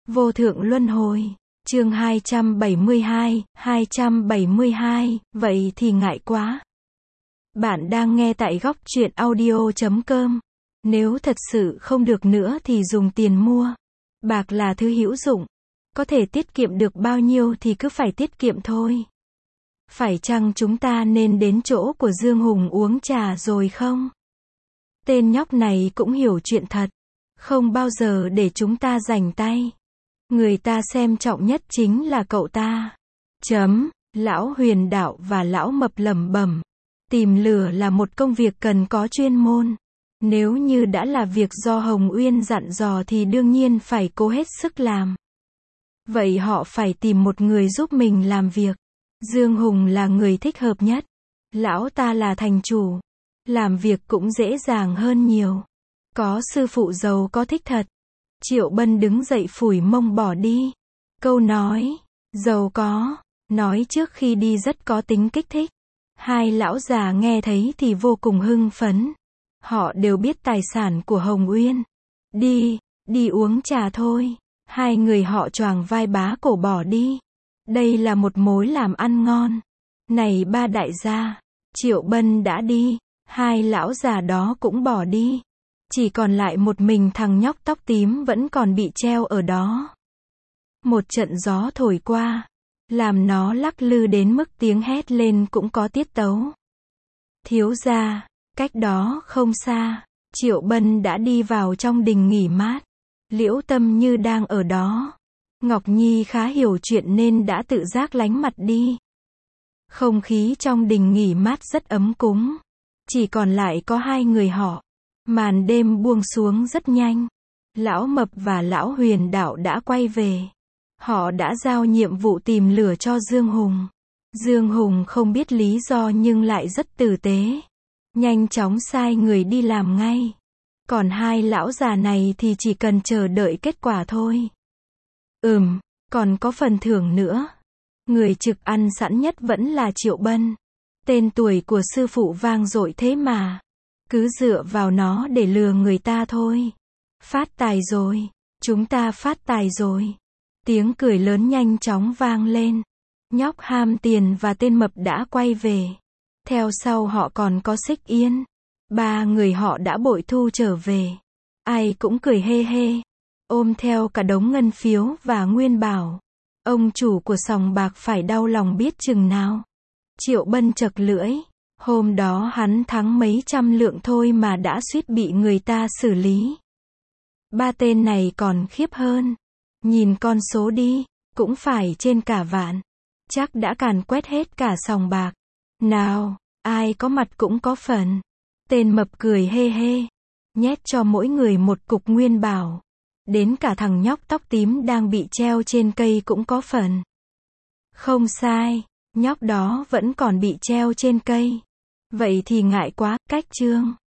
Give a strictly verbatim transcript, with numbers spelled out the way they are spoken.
Vô thượng luân hồi. Chương hai trăm bảy mươi hai, hai trăm bảy mươi hai, vậy thì ngại quá. Bạn đang nghe tại góc truyện audio chấm com. Nếu thật sự không được nữa thì dùng tiền mua. Bạc là thứ hữu dụng. Có thể tiết kiệm được bao nhiêu thì cứ phải tiết kiệm thôi. Phải chăng chúng ta nên đến chỗ của Dương Hùng uống trà rồi không? Tên nhóc này cũng hiểu chuyện thật. Không bao giờ để chúng ta rảnh tay. Người ta xem trọng nhất chính là cậu ta. Chấm. Lão Huyền Đạo và Lão Mập lẩm bẩm. Tìm lửa là một công việc cần có chuyên môn. Nếu như đã là việc do Hồng Uyên dặn dò thì đương nhiên phải cố hết sức làm. Vậy họ phải tìm một người giúp mình làm việc. Dương Hùng là người thích hợp nhất. Lão ta là thành chủ. Làm việc cũng dễ dàng hơn nhiều. Có sư phụ giàu có thích thật. Triệu Bân đứng dậy phủi mông bỏ đi. Câu nói, giàu có, nói trước khi đi rất có tính kích thích. Hai lão già nghe thấy thì vô cùng hưng phấn. Họ đều biết tài sản của Hồng Uyên. Đi, đi uống trà thôi. Hai người họ choàng vai bá cổ bỏ đi. Đây là một mối làm ăn ngon. Này ba đại gia, Triệu Bân đã đi, hai lão già đó cũng bỏ đi. Chỉ còn lại một mình thằng nhóc tóc tím vẫn còn bị treo ở đó. Một trận gió thổi qua, làm nó lắc lư đến mức tiếng hét lên cũng có tiết tấu. Thiếu gia, cách đó không xa, Triệu Bân đã đi vào trong đình nghỉ mát. Liễu Tâm Như đang ở đó. Ngọc Nhi khá hiểu chuyện nên đã tự giác lánh mặt đi. Không khí trong đình nghỉ mát rất ấm cúng. Chỉ còn lại có hai người họ. Màn đêm buông xuống rất nhanh. Lão Mập và Lão Huyền Đạo đã quay về. Họ đã giao nhiệm vụ tìm lửa cho Dương Hùng. Dương Hùng không biết lý do nhưng lại rất tử tế. Nhanh chóng sai người đi làm ngay. Còn hai lão già này thì chỉ cần chờ đợi kết quả thôi. Ừm, còn có phần thưởng nữa. Người trực ăn sẵn nhất vẫn là Triệu Bân. Tên tuổi của sư phụ vang dội thế mà. Cứ dựa vào nó để lừa người ta thôi. Phát tài rồi. Chúng ta phát tài rồi. Tiếng cười lớn nhanh chóng vang lên. Nhóc ham tiền và tên mập đã quay về. Theo sau họ còn có Xích Yên. Ba người họ đã bội thu trở về. Ai cũng cười hê hê. Ôm theo cả đống ngân phiếu và nguyên bảo. Ông chủ của sòng bạc phải đau lòng biết chừng nào. Triệu Bân chật lưỡi. Hôm đó hắn thắng mấy trăm lượng thôi mà đã suýt bị người ta xử lý. Ba tên này còn khiếp hơn. Nhìn con số đi, cũng phải trên cả vạn. Chắc đã càn quét hết cả sòng bạc. Nào, ai có mặt cũng có phần. Tên mập cười hê hê. Nhét cho mỗi người một cục nguyên bảo. Đến cả thằng nhóc tóc tím đang bị treo trên cây cũng có phần. Không sai, nhóc đó vẫn còn bị treo trên cây. Vậy thì ngại quá, cách chương.